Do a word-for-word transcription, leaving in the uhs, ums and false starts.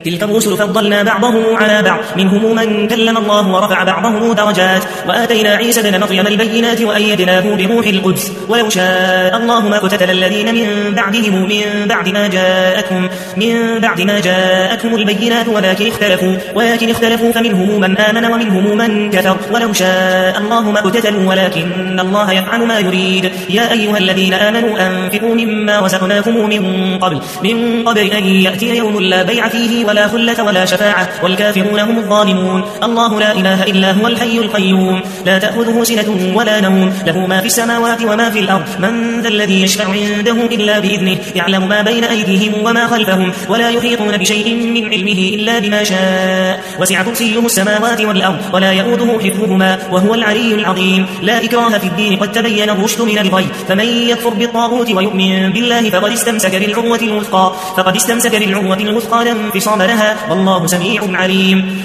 تلك الرسل فضلنا بعضهم على بعض منهم من كلم الله ورفع بعضهم درجات وآتينا عيسى ابن مريم البينات وأيدناه بروح القدس ولو شاء الله ما اقتتل الذين من بعدهم من بعد ما جاءتهم من بعد ما جاءتهم البينات ولكن اختلفوا ولكن اختلفوا فمنهم من آمن ومنهم من كفر ولو شاء الله ما اقتتلوا ولكن الله يفعل ما يريد. يا أيها الذين آمنوا أنفقوا مما رزقناكم من قبل من قبل أن يأتي يوم لا بيع فيه ولا خلة ولا شفاعة والكافرون هم الظالمون. الله لا إله إلا هو الحي القيوم لا تأخذه سنة ولا نوم له ما في السماوات وما في الأرض من ذا الذي يشفع عنده إلا بإذنه يعلم ما بين أيديهم وما خلفهم ولا يحيطون بشيء من علمه إلا بما شاء وسع كرسيه السماوات والأرض ولا يؤوده حفظهما وهو العلي العظيم. لا إكراه في الدين قد تبين الرشد من الغي فمن يكفر بالطاغوت ويؤمن بالله فقد استمسك بالعروة الوثقى فقد استمسك بالعروة الوثقى لا انفصام لها والله سميع عليم.